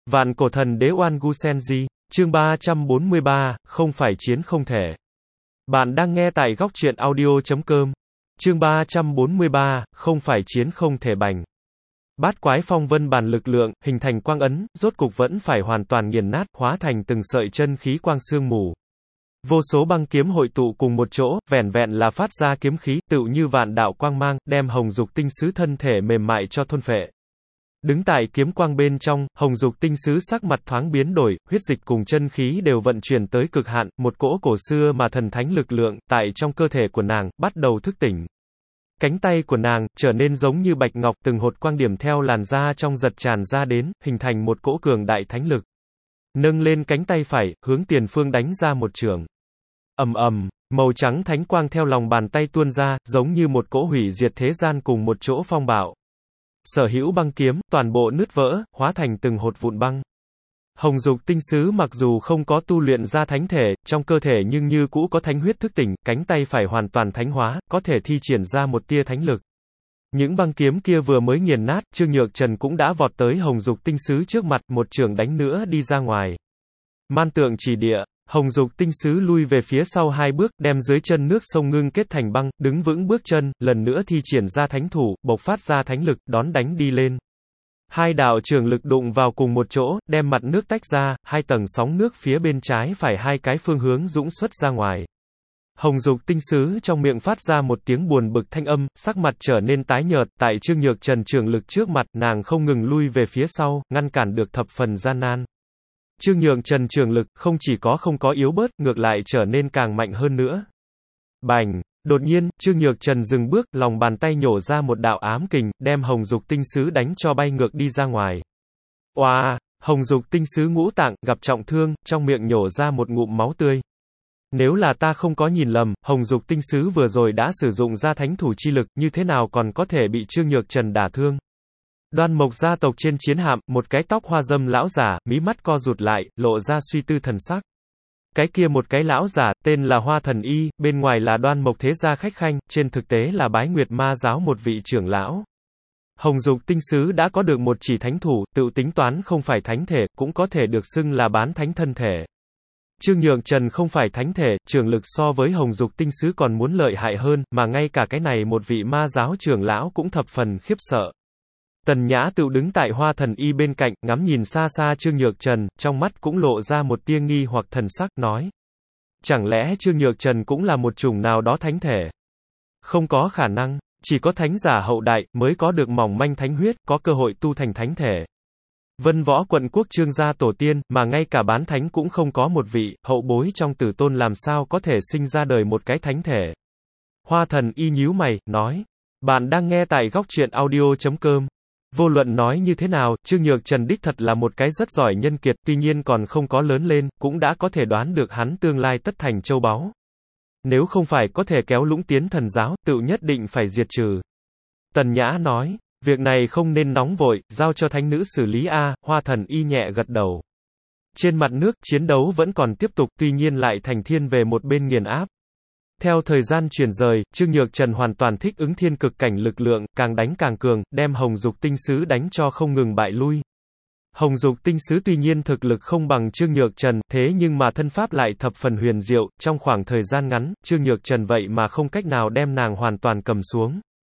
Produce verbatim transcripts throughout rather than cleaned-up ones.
Vạn cổ thần đế Oan Gu Senji, chương ba trăm bốn mươi ba, không phải chiến không thể. Bạn đang nghe tại góc truyện audio chấm com. Chương ba trăm bốn mươi ba, không phải chiến không thể bành. Bát quái phong vân bàn lực lượng, hình thành quang ấn, rốt cục vẫn phải hoàn toàn nghiền nát, hóa thành từng sợi chân khí quang sương mù. Vô số băng kiếm hội tụ cùng một chỗ, vẻn vẹn là phát ra kiếm khí, tựu như vạn đạo quang mang, đem Hồng Dục tinh sứ thân thể mềm mại cho thôn phệ. Đứng tại kiếm quang bên trong, Hồng Dục tinh sứ sắc mặt thoáng biến đổi, huyết dịch cùng chân khí đều vận chuyển tới cực hạn, một cỗ cổ xưa mà thần thánh lực lượng, tại trong cơ thể của nàng, bắt đầu thức tỉnh. Cánh tay của nàng, trở nên giống như bạch ngọc, từng hột quang điểm theo làn da trong giật tràn ra đến, hình thành một cỗ cường đại thánh lực. Nâng lên cánh tay phải, hướng tiền phương đánh ra một chưởng. Ầm ầm, màu trắng thánh quang theo lòng bàn tay tuôn ra, giống như một cỗ hủy diệt thế gian cùng một chỗ phong bạo. Sở hữu băng kiếm, toàn bộ nứt vỡ, hóa thành từng hột vụn băng. Hồng Dục tinh sứ mặc dù không có tu luyện ra thánh thể, trong cơ thể nhưng như cũ có thánh huyết thức tỉnh, cánh tay phải hoàn toàn thánh hóa, có thể thi triển ra một tia thánh lực. Những băng kiếm kia vừa mới nghiền nát, Trương Nhược Trần cũng đã vọt tới Hồng Dục tinh sứ trước mặt, một chưởng đánh nữa đi ra ngoài. Man tượng chỉ địa, Hồng Dục tinh sứ lui về phía sau hai bước, đem dưới chân nước sông ngưng kết thành băng, đứng vững bước chân, lần nữa thi triển ra thánh thủ, bộc phát ra thánh lực, đón đánh đi lên. Hai đạo trường lực đụng vào cùng một chỗ, đem mặt nước tách ra, hai tầng sóng nước phía bên trái phải hai cái phương hướng dũng xuất ra ngoài. Hồng Dục tinh sứ trong miệng phát ra một tiếng buồn bực thanh âm, sắc mặt trở nên tái nhợt, tại Trương Nhược Trần trường lực trước mặt, nàng không ngừng lui về phía sau, ngăn cản được thập phần gian nan. Trương Nhược Trần trường lực, không chỉ có không có yếu bớt, ngược lại trở nên càng mạnh hơn nữa. Bành! Đột nhiên, Trương Nhược Trần dừng bước, lòng bàn tay nhổ ra một đạo ám kình, đem Hồng Dục tinh sứ đánh cho bay ngược đi ra ngoài. Oa! Hồng Dục tinh sứ ngũ tạng, gặp trọng thương, trong miệng nhổ ra một ngụm máu tươi. Nếu là ta không có nhìn lầm, Hồng Dục tinh sứ vừa rồi đã sử dụng ra thánh thủ chi lực, như thế nào còn có thể bị Trương Nhược Trần đả thương. Đoan Mộc gia tộc trên chiến hạm, một cái tóc hoa dâm lão giả, mí mắt co rụt lại, lộ ra suy tư thần sắc. Cái kia một cái lão giả, tên là Hoa Thần Y, bên ngoài là Đoan Mộc thế gia khách khanh, trên thực tế là Bái Nguyệt ma giáo một vị trưởng lão. Hồng Dục tinh sứ đã có được một chỉ thánh thủ, tự tính toán không phải thánh thể, cũng có thể được xưng là bán thánh thân thể. Trương Nhược Trần không phải thánh thể, trường lực so với Hồng Dục tinh sứ còn muốn lợi hại hơn, mà ngay cả cái này một vị ma giáo trưởng lão cũng thập phần khiếp sợ. Tần Nhã tự đứng tại Hoa Thần Y bên cạnh, ngắm nhìn xa xa Trương Nhược Trần, trong mắt cũng lộ ra một tia nghi hoặc thần sắc, nói. Chẳng lẽ Trương Nhược Trần cũng là một chủng nào đó thánh thể? Không có khả năng, chỉ có thánh giả hậu đại, mới có được mỏng manh thánh huyết, có cơ hội tu thành thánh thể. Vân Võ quận quốc Trương gia tổ tiên, mà ngay cả bán thánh cũng không có một vị, hậu bối trong tử tôn làm sao có thể sinh ra đời một cái thánh thể? Hoa Thần Y nhíu mày, nói. Bạn đang nghe tại góc truyện audio chấm com. Vô luận nói như thế nào, Trương Nhược Trần đích thật là một cái rất giỏi nhân kiệt, tuy nhiên còn không có lớn lên, cũng đã có thể đoán được hắn tương lai tất thành châu báu. Nếu không phải có thể kéo lũng tiến thần giáo, tự nhất định phải diệt trừ. Tần Nhã nói, việc này không nên nóng vội, giao cho thánh nữ xử lý a. Hoa Thần Y nhẹ gật đầu. Trên mặt nước, chiến đấu vẫn còn tiếp tục, tuy nhiên lại thành thiên về một bên nghiền áp. Theo thời gian chuyển rời, Trương Nhược Trần hoàn toàn thích ứng thiên cực cảnh lực lượng, càng đánh càng cường, đem Hồng Dục tinh sứ đánh cho không ngừng bại lui. Hồng Dục tinh sứ tuy nhiên thực lực không bằng Trương Nhược Trần, thế nhưng mà thân pháp lại thập phần huyền diệu, trong khoảng thời gian ngắn, Trương Nhược Trần vậy mà không cách nào đem nàng hoàn toàn cầm xuống.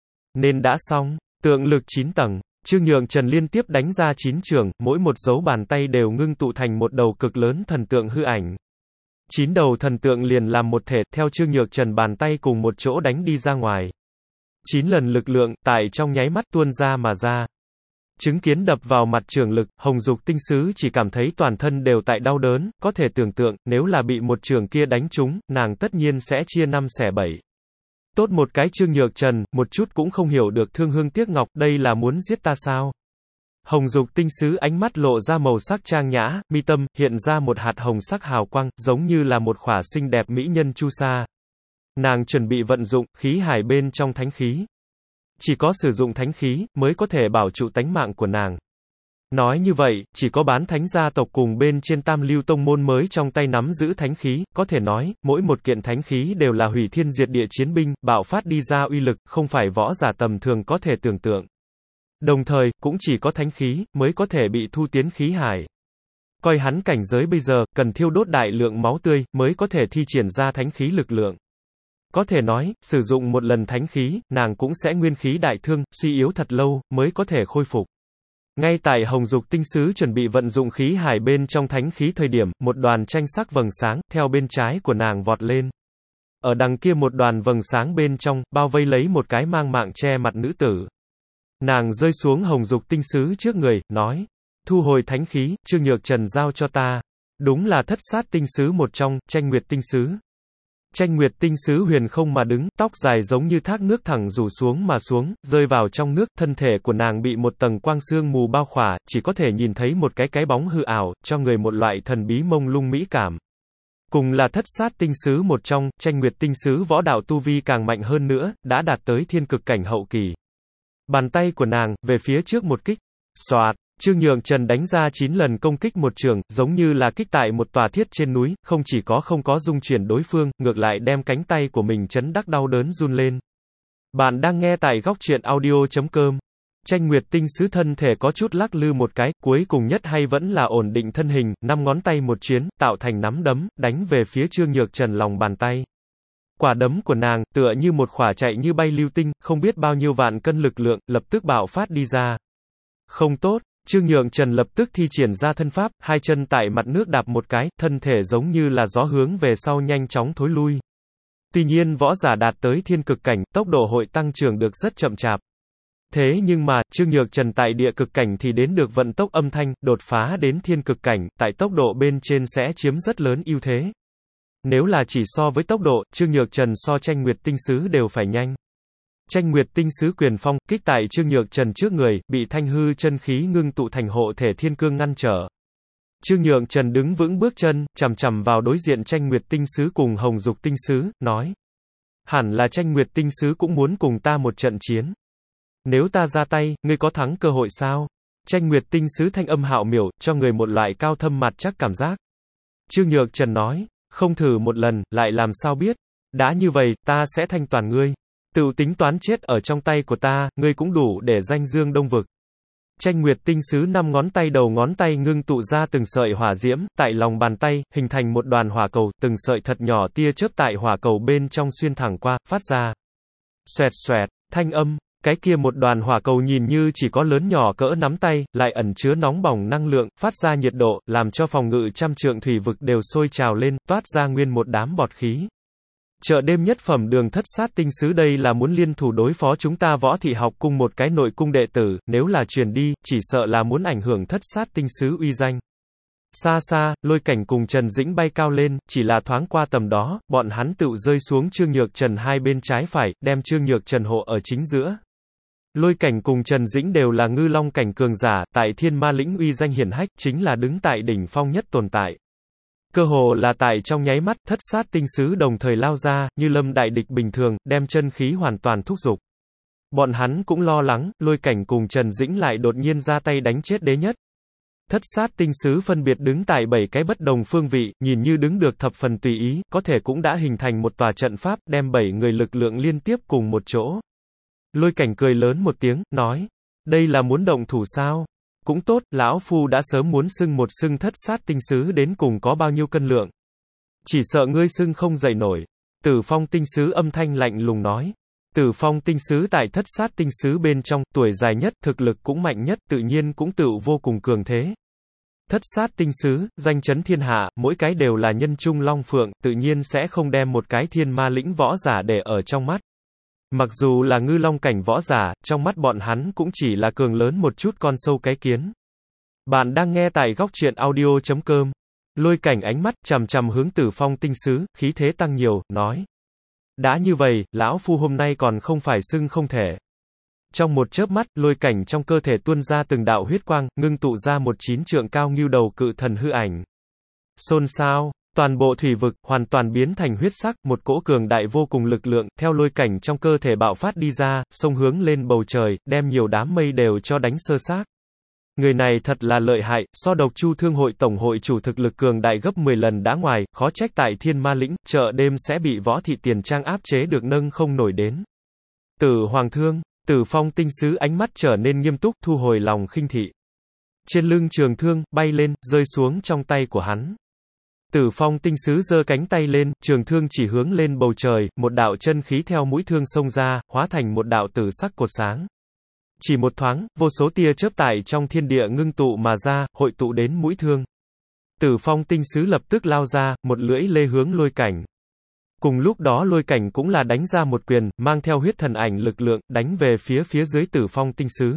Nên đã xong, tượng lực chín tầng, Trương Nhược Trần liên tiếp đánh ra chín chưởng, mỗi một dấu bàn tay đều ngưng tụ thành một đầu cực lớn thần tượng hư ảnh. Chín đầu thần tượng liền làm một thể, theo Trương Nhược Trần bàn tay cùng một chỗ đánh đi ra ngoài. Chín lần lực lượng, tại trong nháy mắt tuôn ra mà ra. Chứng kiến đập vào mặt trường lực, Hồng Dục tinh sứ chỉ cảm thấy toàn thân đều tại đau đớn, có thể tưởng tượng, nếu là bị một trường kia đánh trúng, nàng tất nhiên sẽ chia năm xẻ bảy. Tốt một cái Trương Nhược Trần, một chút cũng không hiểu được thương hương tiếc ngọc, đây là muốn giết ta sao? Hồng Dục tinh sứ ánh mắt lộ ra màu sắc trang nhã, mi tâm, hiện ra một hạt hồng sắc hào quang, giống như là một khỏa xinh đẹp mỹ nhân chu sa. Nàng chuẩn bị vận dụng, khí hải bên trong thánh khí. Chỉ có sử dụng thánh khí, mới có thể bảo trụ tánh mạng của nàng. Nói như vậy, chỉ có bán thánh gia tộc cùng bên trên tam lưu tông môn mới trong tay nắm giữ thánh khí, có thể nói, mỗi một kiện thánh khí đều là hủy thiên diệt địa chiến binh, bạo phát đi ra uy lực, không phải võ giả tầm thường có thể tưởng tượng. Đồng thời, cũng chỉ có thánh khí, mới có thể bị thu tiến khí hải. Coi hắn cảnh giới bây giờ, cần thiêu đốt đại lượng máu tươi, mới có thể thi triển ra thánh khí lực lượng. Có thể nói, sử dụng một lần thánh khí, nàng cũng sẽ nguyên khí đại thương, suy yếu thật lâu, mới có thể khôi phục. Ngay tại Hồng Dục tinh sứ chuẩn bị vận dụng khí hải bên trong thánh khí thời điểm, một đoàn tranh sắc vầng sáng, theo bên trái của nàng vọt lên. Ở đằng kia một đoàn vầng sáng bên trong, bao vây lấy một cái mang mạng che mặt nữ tử. Nàng rơi xuống Hồng Dục tinh sứ trước người, nói. Thu hồi thánh khí, Trương Nhược Trần giao cho ta. Đúng là thất sát tinh sứ một trong, Tranh Nguyệt tinh sứ. Tranh Nguyệt tinh sứ huyền không mà đứng, tóc dài giống như thác nước thẳng rủ xuống mà xuống, rơi vào trong nước, thân thể của nàng bị một tầng quang sương mù bao khỏa, chỉ có thể nhìn thấy một cái cái bóng hư ảo, cho người một loại thần bí mông lung mỹ cảm. Cùng là thất sát tinh sứ một trong, Tranh Nguyệt tinh sứ võ đạo tu vi càng mạnh hơn nữa, đã đạt tới thiên cực cảnh hậu kỳ. Bàn tay của nàng, về phía trước một kích. Xoạt, Trương Nhược Trần đánh ra chín lần công kích một trường, giống như là kích tại một tòa thiết trên núi, không chỉ có không có dung chuyển đối phương, ngược lại đem cánh tay của mình chấn đắc đau đớn run lên. Bạn đang nghe tại góc truyện audio chấm com. Tranh Nguyệt tinh sứ thân thể có chút lắc lư một cái, cuối cùng nhất hay vẫn là ổn định thân hình, năm ngón tay một chuyến, tạo thành nắm đấm, đánh về phía Trương Nhược Trần lòng bàn tay. Quả đấm của nàng, tựa như một khỏa chạy như bay lưu tinh, không biết bao nhiêu vạn cân lực lượng, lập tức bạo phát đi ra. Không tốt, Trương Nhược Trần lập tức thi triển ra thân pháp, hai chân tại mặt nước đạp một cái, thân thể giống như là gió hướng về sau nhanh chóng thối lui. Tuy nhiên võ giả đạt tới thiên cực cảnh, tốc độ hội tăng trưởng được rất chậm chạp. Thế nhưng mà, Trương Nhược Trần tại địa cực cảnh thì đến được vận tốc âm thanh, đột phá đến thiên cực cảnh, tại tốc độ bên trên sẽ chiếm rất lớn ưu thế. Nếu là chỉ so với tốc độ, Trương Nhược Trần so Tranh Nguyệt tinh sứ đều phải nhanh. Tranh Nguyệt tinh sứ quyền phong, kích tại Trương Nhược Trần trước người, bị thanh hư chân khí ngưng tụ thành hộ thể thiên cương ngăn trở. Trương Nhược Trần đứng vững bước chân, chằm chằm vào đối diện Tranh Nguyệt tinh sứ cùng Hồng Dục tinh sứ, nói. Hẳn là Tranh Nguyệt tinh sứ cũng muốn cùng ta một trận chiến. Nếu ta ra tay, ngươi có thắng cơ hội sao? Tranh Nguyệt tinh sứ thanh âm hạo miểu, cho người một loại cao thâm mặt chắc cảm giác. Trương Nhược Trần nói, không thử một lần, lại làm sao biết? Đã như vậy, ta sẽ thanh toàn ngươi. Tự tính toán chết ở trong tay của ta, ngươi cũng đủ để danh dương đông vực. Tranh Nguyệt tinh sứ năm ngón tay đầu ngón tay ngưng tụ ra từng sợi hỏa diễm, tại lòng bàn tay, hình thành một đoàn hỏa cầu, từng sợi thật nhỏ tia chớp tại hỏa cầu bên trong xuyên thẳng qua, phát ra. Xoẹt xoẹt, thanh âm, cái kia một đoàn hỏa cầu nhìn như chỉ có lớn nhỏ cỡ nắm tay, lại ẩn chứa nóng bỏng năng lượng, phát ra nhiệt độ, làm cho phòng ngự trăm trượng thủy vực đều sôi trào lên, toát ra nguyên một đám bọt khí. Chợ đêm nhất phẩm đường thất sát tinh sứ đây là muốn liên thủ đối phó chúng ta Võ Thị học cung một cái nội cung đệ tử, nếu là truyền đi, chỉ sợ là muốn ảnh hưởng thất sát tinh sứ uy danh. Xa xa, Lôi Cảnh cùng Trần Dĩnh bay cao lên, chỉ là thoáng qua tầm đó, bọn hắn tự rơi xuống Trương Nhược Trần hai bên trái phải, đem Trương Nhược Trần hộ ở chính giữa. Lôi Cảnh cùng Trần Dĩnh đều là ngư long cảnh cường giả, tại Thiên Ma lĩnh uy danh hiển hách, chính là đứng tại đỉnh phong nhất tồn tại. Cơ hồ là tại trong nháy mắt, thất sát tinh sứ đồng thời lao ra, như lâm đại địch bình thường, đem chân khí hoàn toàn thúc giục. Bọn hắn cũng lo lắng, Lôi Cảnh cùng Trần Dĩnh lại đột nhiên ra tay đánh chết đế nhất. Thất sát tinh sứ phân biệt đứng tại bảy cái bất đồng phương vị, nhìn như đứng được thập phần tùy ý, có thể cũng đã hình thành một tòa trận pháp, đem bảy người lực lượng liên tiếp cùng một chỗ. Lôi Cảnh cười lớn một tiếng, nói, đây là muốn động thủ sao? Cũng tốt, lão phu đã sớm muốn xưng một xưng thất sát tinh sứ đến cùng có bao nhiêu cân lượng. Chỉ sợ ngươi xưng không dậy nổi. Tử Phong tinh sứ âm thanh lạnh lùng nói. Tử Phong tinh sứ tại thất sát tinh sứ bên trong, tuổi dài nhất, thực lực cũng mạnh nhất, tự nhiên cũng tự vô cùng cường thế. Thất sát tinh sứ, danh chấn thiên hạ, mỗi cái đều là nhân trung long phượng, tự nhiên sẽ không đem một cái thiên ma lĩnh võ giả để ở trong mắt. Mặc dù là ngư long cảnh võ giả, trong mắt bọn hắn cũng chỉ là cường lớn một chút con sâu cái kiến. Bạn đang nghe tại góc truyện audio chấm com. Lôi Cảnh ánh mắt chằm chằm hướng Tử Phong tinh sứ, khí thế tăng nhiều, nói. Đã như vậy, lão phu hôm nay còn không phải xưng không thể. Trong một chớp mắt, Lôi Cảnh trong cơ thể tuôn ra từng đạo huyết quang, ngưng tụ ra một chín trượng cao ngưu đầu cự thần hư ảnh. Xôn xao. Toàn bộ thủy vực, hoàn toàn biến thành huyết sắc, một cỗ cường đại vô cùng lực lượng, theo Lôi Cảnh trong cơ thể bạo phát đi ra, xông hướng lên bầu trời, đem nhiều đám mây đều cho đánh sơ xác. Người này thật là lợi hại, so Độc Chu Thương hội tổng hội chủ thực lực cường đại gấp mười lần đã ngoài, khó trách tại Thiên Ma lĩnh, chợ đêm sẽ bị Võ Thị tiền trang áp chế được nâng không nổi đến. Tử Hoàng Thương, Tử Phong tinh sứ ánh mắt trở nên nghiêm túc, thu hồi lòng khinh thị. Trên lưng trường thương, bay lên, rơi xuống trong tay của hắn. Tử Phong tinh sứ giơ cánh tay lên, trường thương chỉ hướng lên bầu trời, một đạo chân khí theo mũi thương xông ra, hóa thành một đạo tử sắc cột sáng. Chỉ một thoáng, vô số tia chớp tại trong thiên địa ngưng tụ mà ra, hội tụ đến mũi thương. Tử Phong tinh sứ lập tức lao ra, một lưỡi lê hướng Lôi Cảnh. Cùng lúc đó Lôi Cảnh cũng là đánh ra một quyền, mang theo huyết thần ảnh lực lượng, đánh về phía phía dưới Tử Phong tinh sứ.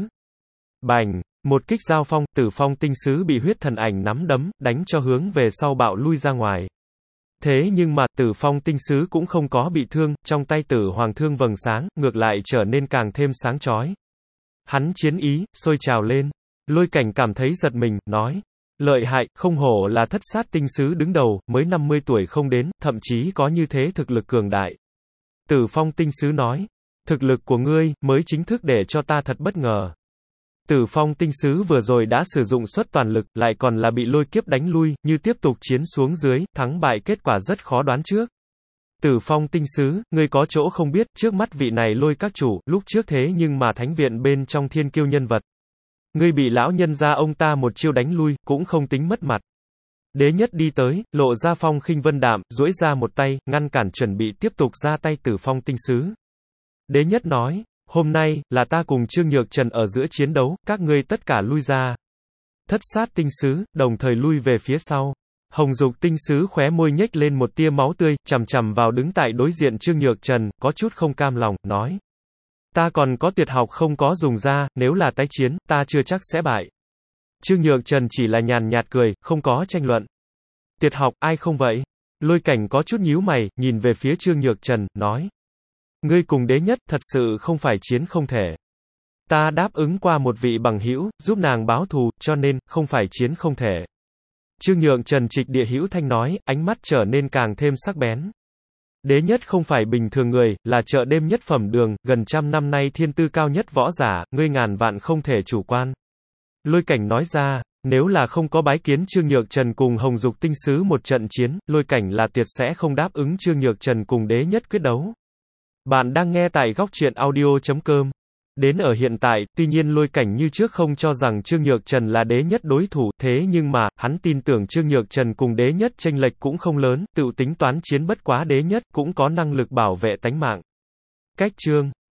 Bành! Một kích giao phong, Tử Phong tinh sứ bị huyết thần ảnh nắm đấm, đánh cho hướng về sau bạo lui ra ngoài. Thế nhưng mà, Tử Phong tinh sứ cũng không có bị thương, trong tay Tử Hoàng thương vầng sáng, ngược lại trở nên càng thêm sáng chói. Hắn chiến ý, sôi trào lên. Lôi Cảnh cảm thấy giật mình, nói. Lợi hại, không hổ là thất sát tinh sứ đứng đầu, mới năm mươi tuổi không đến, thậm chí có như thế thực lực cường đại. Tử Phong tinh sứ nói. Thực lực của ngươi, mới chính thức để cho ta thật bất ngờ. Tử Phong tinh sứ vừa rồi đã sử dụng suất toàn lực, lại còn là bị lôi kiếp đánh lui, như tiếp tục chiến xuống dưới, thắng bại kết quả rất khó đoán trước. Tử Phong tinh sứ, ngươi có chỗ không biết, trước mắt vị này Lôi các chủ, lúc trước thế nhưng mà thánh viện bên trong thiên kiêu nhân vật. Ngươi bị lão nhân gia ông ta một chiêu đánh lui, cũng không tính mất mặt. Đế nhất đi tới, lộ ra phong khinh vân đạm, duỗi ra một tay, ngăn cản chuẩn bị tiếp tục ra tay Tử Phong tinh sứ. Đế nhất nói. Hôm nay, là ta cùng Trương Nhược Trần ở giữa chiến đấu, các ngươi tất cả lui ra. Thất sát tinh sứ, đồng thời lui về phía sau. Hồng Dục tinh sứ khóe môi nhếch lên một tia máu tươi, chằm chằm vào đứng tại đối diện Trương Nhược Trần, có chút không cam lòng, nói. Ta còn có tuyệt học không có dùng ra, nếu là tái chiến, ta chưa chắc sẽ bại. Trương Nhược Trần chỉ là nhàn nhạt cười, không có tranh luận. Tuyệt học, ai không vậy? Lôi Cảnh có chút nhíu mày, nhìn về phía Trương Nhược Trần, nói. Ngươi cùng đế nhất, thật sự không phải chiến không thể. Ta đáp ứng qua một vị bằng hữu, giúp nàng báo thù, cho nên, không phải chiến không thể. Trương Nhượng Trần trịch địa hữu thanh nói, ánh mắt trở nên càng thêm sắc bén. Đế nhất không phải bình thường người, là chợ đêm nhất phẩm đường, gần trăm năm nay thiên tư cao nhất võ giả, ngươi ngàn vạn không thể chủ quan. Lôi Cảnh nói ra, nếu là không có bái kiến Trương Nhược Trần cùng Hồng Dục tinh sứ một trận chiến, Lôi Cảnh là tuyệt sẽ không đáp ứng Trương Nhược Trần cùng đế nhất quyết đấu. Bạn đang nghe tại góc truyện audio chấm com. Đến ở hiện tại, tuy nhiên Lôi Cảnh như trước không cho rằng Trương Nhược Trần là đế nhất đối thủ, thế nhưng mà, hắn tin tưởng Trương Nhược Trần cùng đế nhất chênh lệch cũng không lớn, tự tính toán chiến bất quá đế nhất, cũng có năng lực bảo vệ tánh mạng. Cách chương